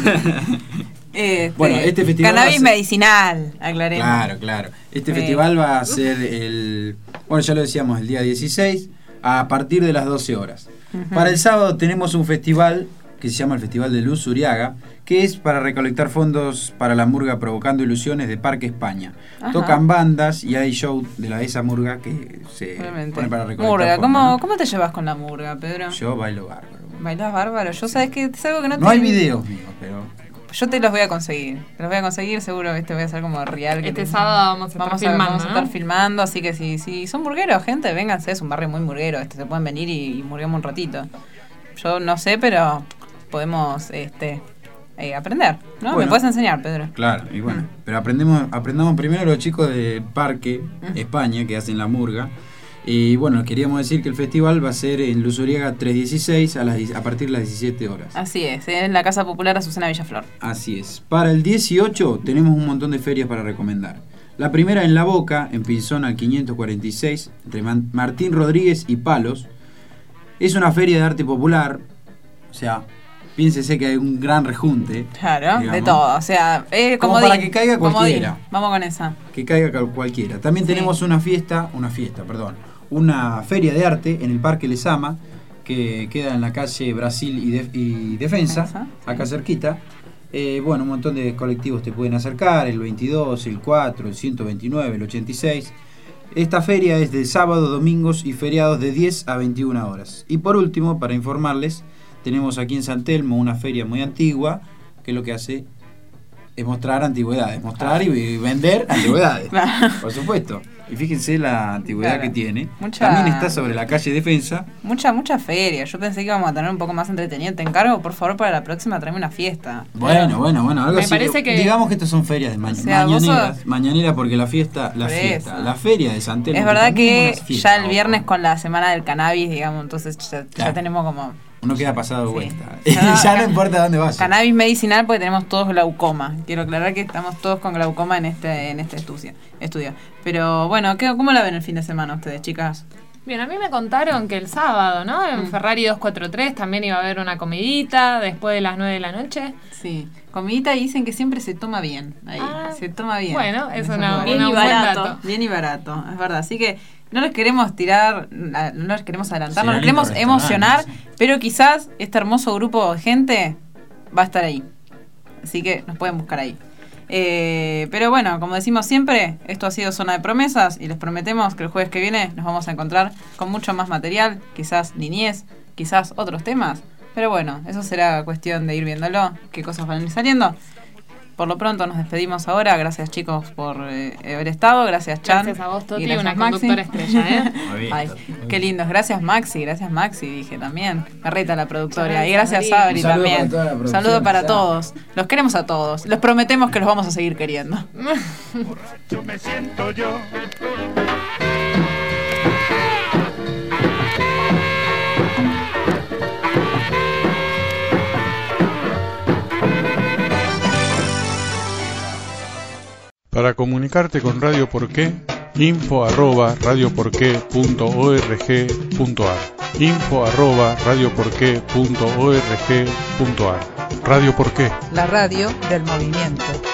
Este, Bueno, este festival va a Cannabis ser- medicinal, aclaremos. Claro, claro. Este Sí. festival va a ser el, bueno, ya lo decíamos, el día dieciséis a partir de las doce horas. Ujú. Para el sábado tenemos un festival que se llama el Festival de Luz Uriaga, que es para recolectar fondos para la murga Provocando Ilusiones de Parque España. Ajá. Tocan bandas y hay show de la esa murga que se Realmente. pone para recolectar Murga, fondos, ¿cómo, ¿no? ¿cómo te llevas con la murga, Pedro? Yo bailo bárbaro. ¿Bailás bárbaro? Yo sabes que es algo que no, No te... hay videos míos, pero... Yo te los voy a conseguir. Te los voy a conseguir, seguro que este voy a hacer como real. Que Este te- sábado vamos a estar vamos filmando, Vamos a ¿no? estar filmando, así que si, si son burgueros, gente, vénganse, es un barrio muy burguero. Este, se pueden venir y, y murguemos un ratito. Yo no sé, pero podemos este eh, aprender, ¿no? Bueno. ¿Me puedes enseñar, Pedro? Claro, y bueno, pero aprendemos, aprendamos primero los chicos de Parque España que hacen la murga. Y bueno, queríamos decir que el festival va a ser en Luz Uriaga trescientos dieciséis a, las, die- a partir de las diecisiete horas. Así es, en la Casa Popular Azucena Villaflor. Así es. Para el dieciocho tenemos un montón de ferias para recomendar. La primera en La Boca, en Pinzón al quinientos cuarenta y seis, entre Man- Martín Rodríguez y Palos. Es una feria de arte popular, o sea, piénsese que hay un gran rejunte. Claro, de digamos, todo. O sea, eh, Como comodín, para que caiga comodín. cualquiera. Vamos con esa. Que caiga cal- cualquiera. También Sí. tenemos una fiesta, una fiesta, perdón, una feria de arte en el Parque Lesama, que queda en la calle Brasil y, Def- y Defensa, Defensa, acá cerquita. Eh, bueno, un montón de colectivos te pueden acercar, el veintidós, el cuatro, el ciento veintinueve, el ochenta y seis. Esta feria es de sábado, domingos y feriados de diez a veintiuna horas. Y por último, para informarles, tenemos aquí en San Telmo una feria muy antigua, que lo que hace es mostrar antigüedades, mostrar y, y vender antigüedades, por supuesto. Y fíjense la antigüedad Claro. que tiene. Mucha- También está sobre la calle Defensa. Mucha, mucha feria. Yo pensé que íbamos a tener un poco más entretenido. Te encargo, por favor, para la próxima tráeme una fiesta. Bueno, bueno, bueno, algo Me así. parece que- Digamos que estas son ferias de ma- O sea, vos mañaneras, sos- mañaneras porque la fiesta, la Por fiesta, eso. la feria de San Telmo. Es verdad también que es una fiesta, ya el ojo. viernes con la semana del cannabis, digamos, entonces ya, ya Claro. tenemos como Uno queda pasado de Sí. vuelta. Ya Ya no- no importa dónde vas. cannabis medicinal porque tenemos todos glaucoma. Quiero aclarar que estamos todos con glaucoma en este en este estudio. estudio. Pero bueno, ¿qué, ¿cómo la ven el fin de semana ustedes, chicas? Bien, a mí me contaron que el sábado, ¿no? En Mm. Ferrari doscientos cuarenta y tres también iba a haber una comidita después de las nueve de la noche. Sí, comidita y dicen que siempre se toma bien. Ahí, Ah, se toma bien. bueno, En es esos una- lugares. Bien una- y un buen barato. dato. Bien y barato, es verdad. Así que no les queremos tirar, no les queremos adelantar, Sí, no les hay queremos lindo emocionar, restaurante, pero quizás este hermoso grupo de gente va a estar ahí. Así que nos pueden buscar ahí. Eh, pero bueno, como decimos siempre, esto ha sido Zona de Promesas y les prometemos que el jueves que viene nos vamos a encontrar con mucho más material, quizás niñez, quizás otros temas. Pero bueno, eso será cuestión de ir viéndolo, qué cosas van a ir saliendo. Por lo pronto nos despedimos ahora. Gracias, chicos, por eh, haber estado. Gracias, Chan. Gracias a vos, Toti, Y gracias, una Maxi. conductora estrella, ¿eh? Muy bien, Ay, Toti, muy qué bien. lindos. Gracias, Maxi. Gracias, Maxi, dije también. Me reta la productora. Muchas Y gracias, gracias, Sabri, Un saludo también. para toda la producción, Saludo para chao. todos. Los queremos a todos. Les prometemos que los vamos a seguir queriendo. Borracho me siento yo. Para comunicarte con Radio Porqué, info arroba radioporqué.org.ar info arroba radioporqué.org.ar Radio Porqué, la radio del movimiento.